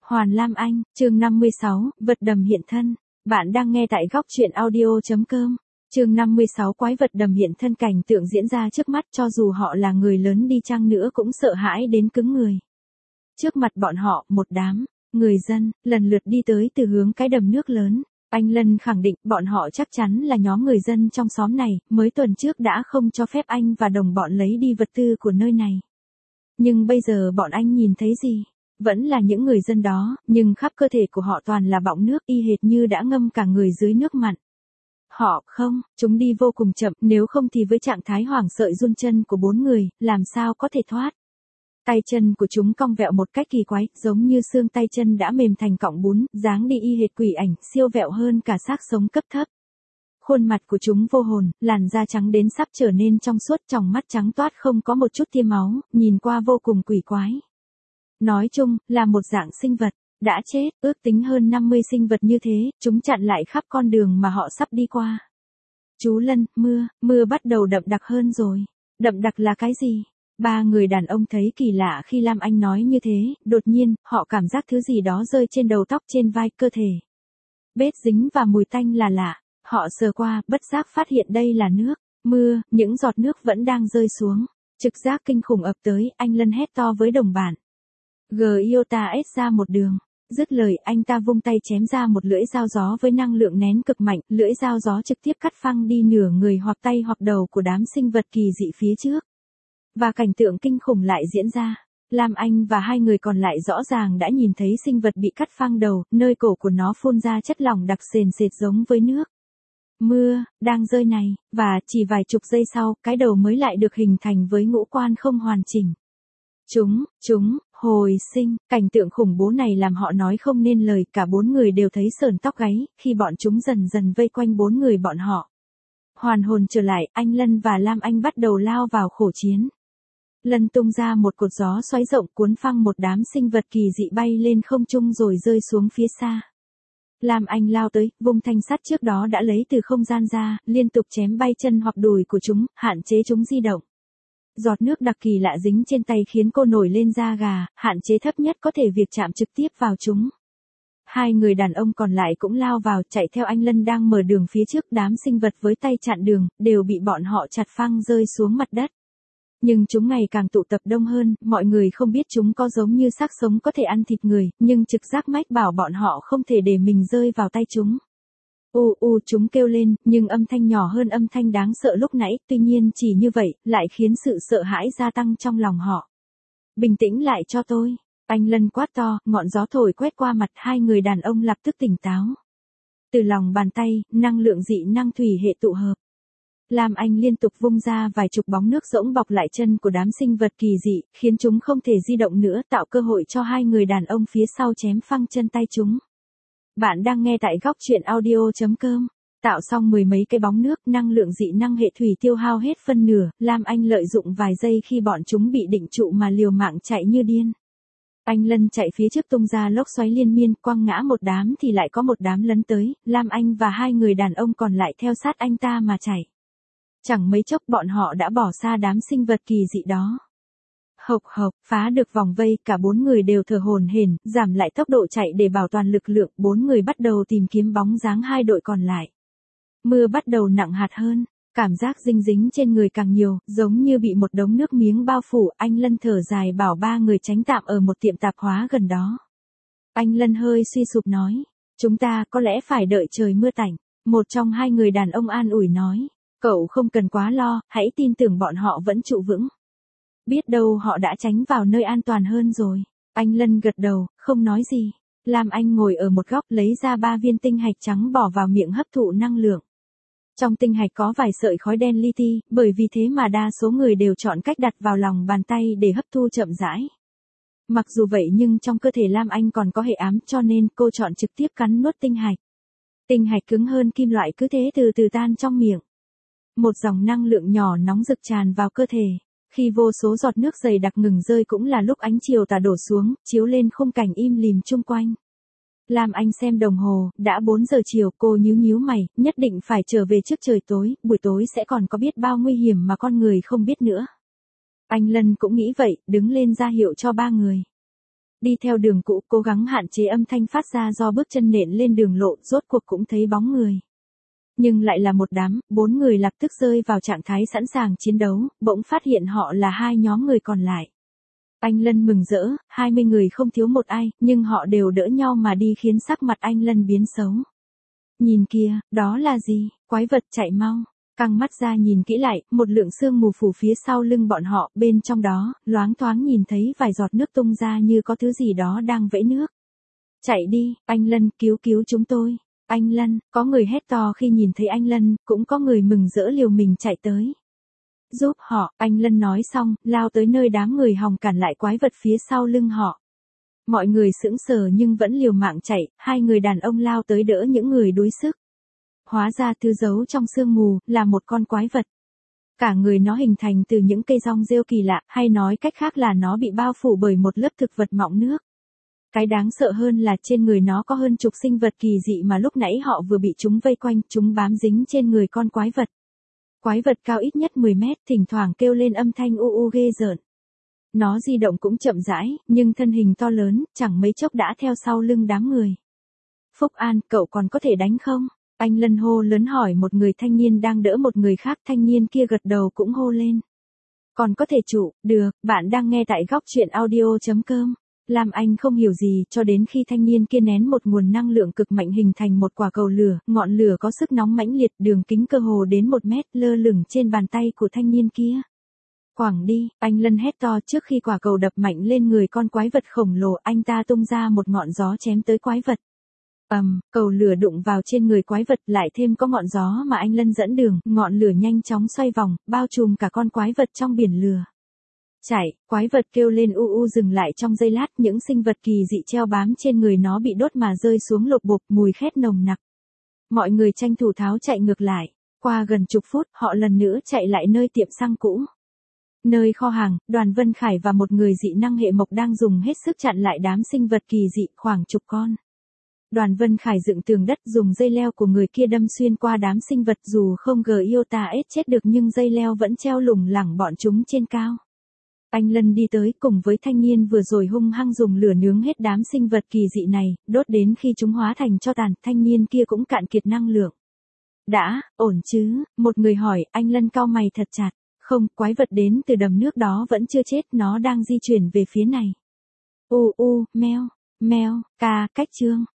Hoàn Lam Anh, chương 56, vật đầm hiện thân. Bạn đang nghe tại góc truyện audio.com. Chương 56 quái vật đầm hiện thân, cảnh tượng diễn ra trước mắt cho dù họ là người lớn đi chăng nữa cũng sợ hãi đến cứng người. Trước mặt bọn họ, một đám người dân lần lượt đi tới từ hướng cái đầm nước lớn. Anh Lân khẳng định bọn họ chắc chắn là nhóm người dân trong xóm này, mới tuần trước đã không cho phép anh và đồng bọn lấy đi vật tư của nơi này. Nhưng bây giờ bọn anh nhìn thấy gì? Vẫn là những người dân đó, nhưng khắp cơ thể của họ toàn là bọng nước y hệt như đã ngâm cả người dưới nước mặn. Chúng đi vô cùng chậm, nếu không thì với trạng thái hoảng sợ run chân của 4 người, làm sao có thể thoát. Tay chân của chúng cong vẹo một cách kỳ quái, giống như xương tay chân đã mềm thành cọng bún, dáng đi y hệt quỷ ảnh, siêu vẹo hơn cả xác sống cấp thấp. Khuôn mặt của chúng vô hồn, làn da trắng đến sắp trở nên trong suốt, tròng mắt trắng toát không có một chút tia máu, nhìn qua vô cùng quỷ quái. Nói chung, là một dạng sinh vật đã chết, ước tính hơn 50 sinh vật như thế, chúng chặn lại khắp con đường mà họ sắp đi qua. Chú Lân, mưa bắt đầu đậm đặc hơn rồi. Đậm đặc là cái gì? 3 người đàn ông thấy kỳ lạ khi Lam Anh nói như thế, đột nhiên, họ cảm giác thứ gì đó rơi trên đầu tóc trên vai cơ thể. Bết dính và mùi tanh là lạ, họ sờ qua, bất giác phát hiện đây là nước, mưa, những giọt nước vẫn đang rơi xuống. Trực giác kinh khủng ập tới, anh Lân hét to với đồng bạn. Giota S ra một đường. Dứt lời, anh ta vung tay chém ra một lưỡi dao gió với năng lượng nén cực mạnh, lưỡi dao gió trực tiếp cắt phăng đi nửa người hoặc tay hoặc đầu của đám sinh vật kỳ dị phía trước. Và cảnh tượng kinh khủng lại diễn ra. Lam Anh và 2 người còn lại rõ ràng đã nhìn thấy sinh vật bị cắt phăng đầu, nơi cổ của nó phun ra chất lỏng đặc sền sệt giống với nước. Mưa, đang rơi này, và chỉ vài chục giây sau, cái đầu mới lại được hình thành với ngũ quan không hoàn chỉnh. Chúng, hồi sinh, cảnh tượng khủng bố này làm họ nói không nên lời, cả 4 người đều thấy sởn tóc gáy, khi bọn chúng dần dần vây quanh 4 người bọn họ. Hoàn hồn trở lại, anh Lân và Lam Anh bắt đầu lao vào khổ chiến. Lân tung ra một cột gió xoáy rộng cuốn phăng một đám sinh vật kỳ dị bay lên không trung rồi rơi xuống phía xa. Lam Anh lao tới, vung thanh sắt trước đó đã lấy từ không gian ra, liên tục chém bay chân hoặc đùi của chúng, hạn chế chúng di động. Giọt nước đặc kỳ lạ dính trên tay khiến cô nổi lên da gà, hạn chế thấp nhất có thể việc chạm trực tiếp vào chúng. 2 người đàn ông còn lại cũng lao vào, chạy theo anh Lân đang mở đường phía trước, đám sinh vật với tay chặn đường, đều bị bọn họ chặt phăng rơi xuống mặt đất. Nhưng chúng ngày càng tụ tập đông hơn, mọi người không biết chúng có giống như xác sống có thể ăn thịt người, nhưng trực giác mách bảo bọn họ không thể để mình rơi vào tay chúng. Chúng kêu lên, nhưng âm thanh nhỏ hơn âm thanh đáng sợ lúc nãy, tuy nhiên chỉ như vậy, lại khiến sự sợ hãi gia tăng trong lòng họ. Bình tĩnh lại cho tôi. Anh Lân quát to, ngọn gió thổi quét qua mặt, 2 người đàn ông lập tức tỉnh táo. Từ lòng bàn tay, năng lượng dị năng thủy hệ tụ hợp. Lam Anh liên tục vung ra vài chục bóng nước rỗng bọc lại chân của đám sinh vật kỳ dị, khiến chúng không thể di động nữa, tạo cơ hội cho 2 người đàn ông phía sau chém phăng chân tay chúng. Bạn đang nghe tại góc truyện audio.com. Tạo xong 10 mấy cái bóng nước, năng lượng dị năng hệ thủy tiêu hao hết phân nửa, Lam Anh lợi dụng vài giây khi bọn chúng bị định trụ mà liều mạng chạy như điên. Anh Lân chạy phía trước tung ra lốc xoáy liên miên, quăng ngã một đám thì lại có một đám lấn tới, Lam Anh và 2 người đàn ông còn lại theo sát anh ta mà chạy. Chẳng mấy chốc bọn họ đã bỏ xa đám sinh vật kỳ dị đó. Phá được vòng vây, cả 4 người đều thở hổn hển, giảm lại tốc độ chạy để bảo toàn lực lượng, 4 người bắt đầu tìm kiếm bóng dáng 2 đội còn lại. Mưa bắt đầu nặng hạt hơn, cảm giác dinh dính trên người càng nhiều, giống như bị một đống nước miếng bao phủ, anh Lân thở dài bảo 3 người tránh tạm ở một tiệm tạp hóa gần đó. Anh Lân hơi suy sụp nói, chúng ta có lẽ phải đợi trời mưa tạnh, một trong 2 người đàn ông an ủi nói, cậu không cần quá lo, hãy tin tưởng bọn họ vẫn trụ vững. Biết đâu họ đã tránh vào nơi an toàn hơn rồi. Anh Lân gật đầu, không nói gì. Lam Anh ngồi ở một góc lấy ra 3 viên tinh hạch trắng bỏ vào miệng hấp thụ năng lượng. Trong tinh hạch có vài sợi khói đen li ti, bởi vì thế mà đa số người đều chọn cách đặt vào lòng bàn tay để hấp thu chậm rãi. Mặc dù vậy nhưng trong cơ thể Lam Anh còn có hệ ám cho nên cô chọn trực tiếp cắn nuốt tinh hạch. Tinh hạch cứng hơn kim loại cứ thế từ từ tan trong miệng. Một dòng năng lượng nhỏ nóng rực tràn vào cơ thể. Khi vô số giọt nước dày đặc ngừng rơi cũng là lúc ánh chiều tà đổ xuống, chiếu lên khung cảnh im lìm chung quanh. Lam Anh xem đồng hồ, đã 4 giờ chiều, cô nhíu mày, nhất định phải trở về trước trời tối, buổi tối sẽ còn có biết bao nguy hiểm mà con người không biết nữa. Anh Lân cũng nghĩ vậy, đứng lên ra hiệu cho 3 người. Đi theo đường cũ, cố gắng hạn chế âm thanh phát ra do bước chân nện lên đường lộ, rốt cuộc cũng thấy bóng người. Nhưng lại là một đám, 4 người lập tức rơi vào trạng thái sẵn sàng chiến đấu, bỗng phát hiện họ là 2 nhóm người còn lại. Anh Lân mừng rỡ, 20 người không thiếu một ai, nhưng họ đều đỡ nhau mà đi khiến sắc mặt anh Lân biến xấu. Nhìn kìa, đó là gì? Quái vật chạy mau. Căng mắt ra nhìn kỹ lại, một lượng sương mù phủ phía sau lưng bọn họ, bên trong đó, loáng thoáng nhìn thấy vài giọt nước tung ra như có thứ gì đó đang vẫy nước. Chạy đi, anh Lân, cứu cứu chúng tôi. Anh Lân, có người hét to khi nhìn thấy anh Lân, cũng có người mừng rỡ liều mình chạy tới. Giúp họ, anh Lân nói xong, lao tới nơi đám người hòng cản lại quái vật phía sau lưng họ. Mọi người sững sờ nhưng vẫn liều mạng chạy, 2 người đàn ông lao tới đỡ những người đuối sức. Hóa ra thứ giấu trong sương mù, là một con quái vật. Cả người nó hình thành từ những cây rong rêu kỳ lạ, hay nói cách khác là nó bị bao phủ bởi một lớp thực vật mọng nước. Cái đáng sợ hơn là trên người nó có hơn chục sinh vật kỳ dị mà lúc nãy họ vừa bị chúng vây quanh, chúng bám dính trên người con quái vật. Quái vật cao ít nhất 10 mét, thỉnh thoảng kêu lên âm thanh u u ghê rợn. Nó di động cũng chậm rãi, nhưng thân hình to lớn, chẳng mấy chốc đã theo sau lưng đám người. Phúc An, cậu còn có thể đánh không? Anh Lân hô lớn hỏi một người thanh niên đang đỡ một người khác, thanh niên kia gật đầu cũng hô lên. Còn có thể chủ, được, bạn đang nghe tại góc truyện audio.com. Làm anh không hiểu gì cho đến khi thanh niên kia nén một nguồn năng lượng cực mạnh hình thành một quả cầu lửa, ngọn lửa có sức nóng mãnh liệt, đường kính cơ hồ đến 1 mét, lơ lửng trên bàn tay của thanh niên kia. Quẳng đi, anh Lân hét to trước khi quả cầu đập mạnh lên người con quái vật khổng lồ, anh ta tung ra một ngọn gió chém tới quái vật. Cầu lửa đụng vào trên người quái vật, lại thêm có ngọn gió mà anh Lân dẫn đường, ngọn lửa nhanh chóng xoay vòng, bao trùm cả con quái vật trong biển lửa. Chạy, quái vật kêu lên u u dừng lại trong giây lát, những sinh vật kỳ dị treo bám trên người nó bị đốt mà rơi xuống lục bục, mùi khét nồng nặc. Mọi người tranh thủ tháo chạy ngược lại, qua gần chục phút, họ lần nữa chạy lại nơi tiệm xăng cũ. Nơi kho hàng, Đoàn Vân Khải và một người dị năng hệ mộc đang dùng hết sức chặn lại đám sinh vật kỳ dị, khoảng chục con. Đoàn Vân Khải dựng tường đất, dùng dây leo của người kia đâm xuyên qua đám sinh vật, dù không Giota chết được nhưng dây leo vẫn treo lủng lẳng bọn chúng trên cao. Anh Lân đi tới cùng với thanh niên vừa rồi hung hăng dùng lửa nướng hết đám sinh vật kỳ dị này, đốt đến khi chúng hóa thành tro tàn, thanh niên kia cũng cạn kiệt năng lượng. Đã, ổn chứ, một người hỏi, anh Lân cau mày thật chặt. Không, quái vật đến từ đầm nước đó vẫn chưa chết, nó đang di chuyển về phía này. Meo, ca, cách chương.